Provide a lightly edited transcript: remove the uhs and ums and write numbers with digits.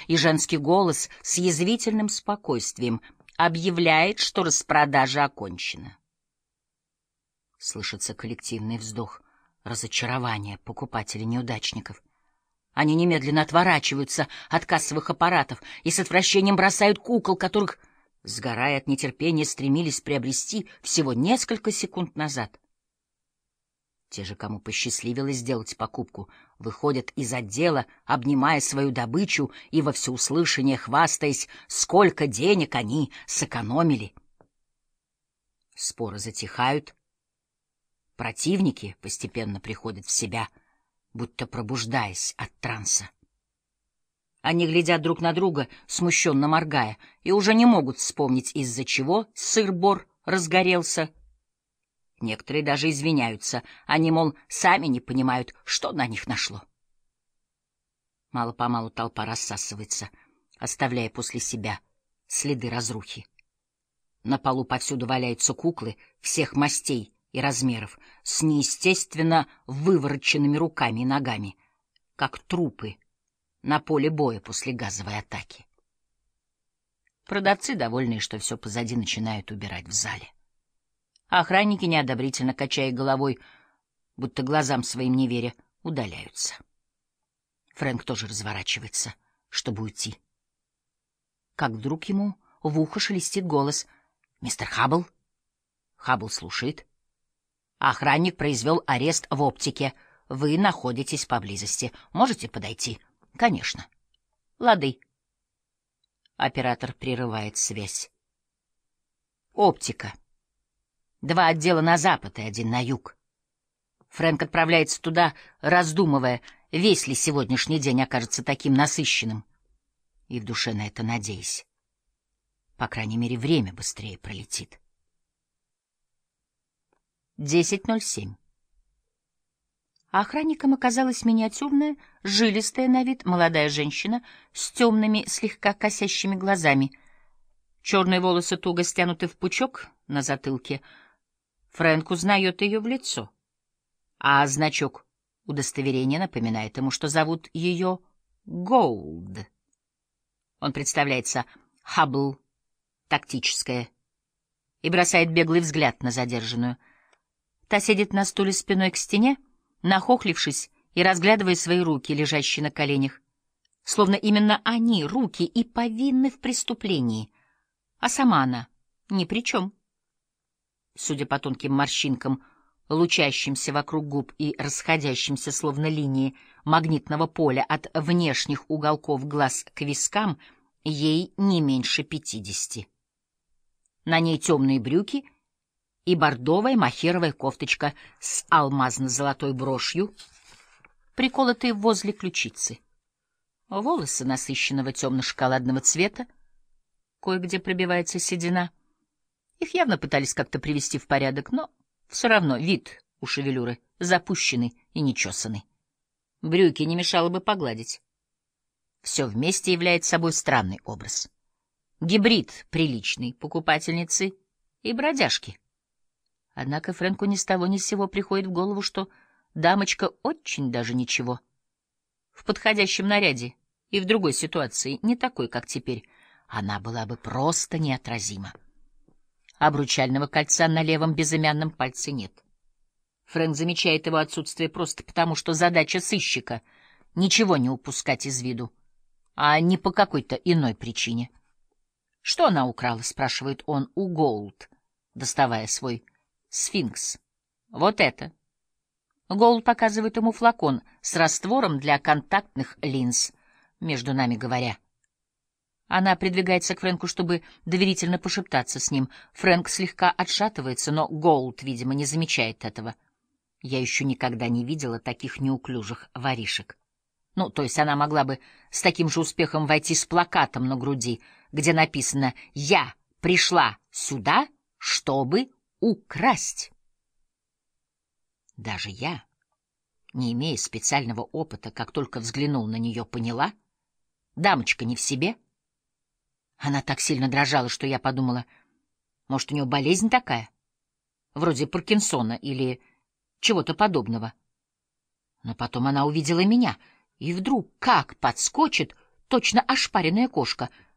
и женский голос с язвительным спокойствием объявляет, что распродажа окончена. Слышится коллективный вздох разочарования покупателей-неудачников. Они немедленно отворачиваются от кассовых аппаратов и с отвращением бросают кукол, которых, сгорая от нетерпения, стремились приобрести всего несколько секунд назад. Те же, кому посчастливилось сделать покупку, выходят из отдела, обнимая свою добычу и во всеуслышание хвастаясь, сколько денег они сэкономили. Споры затихают. Противники постепенно приходят в себя, будто пробуждаясь от транса. Они глядят друг на друга, смущенно моргая, и уже не могут вспомнить, из-за чего сыр-бор разгорелся. Некоторые даже извиняются. Они, мол, сами не понимают, что на них нашло. Мало-помалу толпа рассасывается, оставляя после себя следы разрухи. На полу повсюду валяются куклы всех мастей и размеров, с неестественно вывороченными руками и ногами, как трупы на поле боя после газовой атаки. Продавцы, довольные, что все позади, начинают убирать в зале. А охранники, неодобрительно качая головой, будто глазам своим не веря, удаляются. Фрэнк тоже разворачивается, чтобы уйти. Как вдруг ему в ухо шелестит голос: «Мистер Хаббл?» Хаббл слушает. «Охранник произвел арест в оптике. Вы находитесь поблизости. Можете подойти?» «Конечно». «Лады». Оператор прерывает связь. Оптика. 2 отдела на запад и 1 на юг. Фрэнк отправляется туда, раздумывая, весь ли сегодняшний день окажется таким насыщенным, и в душе на это надеясь. По крайней мере, время быстрее пролетит. 10:07. Охранником оказалась миниатюрная, жилистая на вид молодая женщина с темными, слегка косящими глазами. Черные волосы туго стянуты в пучок на затылке. Фрэнк узнает ее в лицо, а значок удостоверения напоминает ему, что зовут ее Голд. Он представляется Хаббл, тактическая, и бросает беглый взгляд на задержанную. Та сидит на стуле спиной к стене, нахохлившись и разглядывая свои руки, лежащие на коленях, словно именно они, руки, и повинны в преступлении, а сама она ни при чем. Судя по тонким морщинкам, лучащимся вокруг губ и расходящимся словно линии магнитного поля от внешних уголков глаз к вискам, ей не меньше 50. На ней темные брюки и бордовая мохеровая кофточка с алмазно-золотой брошью, приколотые возле ключицы. Волосы насыщенного темно-шоколадного цвета, кое-где пробивается седина. Их явно пытались как-то привести в порядок, но все равно вид у шевелюры запущенный и нечесанный. Брюки не мешало бы погладить. Все вместе является собой странный образ. Гибрид приличной покупательницы и бродяжки. Однако Фрэнку ни с того ни с сего приходит в голову, что дамочка очень даже ничего. В подходящем наряде и в другой ситуации, не такой, как теперь, она была бы просто неотразима. Обручального кольца на левом безымянном пальце нет. Фрэнк замечает его отсутствие просто потому, что задача сыщика — ничего не упускать из виду, а не по какой-то иной причине. «Что она украла?» — спрашивает он у Голд, доставая свой сфинкс. «Вот это». Голд показывает ему флакон с раствором для контактных линз, между нами говоря. Она придвигается к Фрэнку, чтобы доверительно пошептаться с ним. Фрэнк слегка отшатывается, но Голд, видимо, не замечает этого. Я еще никогда не видела таких неуклюжих воришек. Ну, то есть она могла бы с таким же успехом войти с плакатом на груди, где написано «Я пришла сюда, чтобы украсть». Даже я, не имея специального опыта, как только взглянул на нее, поняла, дамочка не в себе. Она так сильно дрожала, что я подумала, может, у нее болезнь такая, вроде Паркинсона или чего-то подобного. Но потом она увидела меня, и вдруг как подскочит, точно ошпаренная кошка.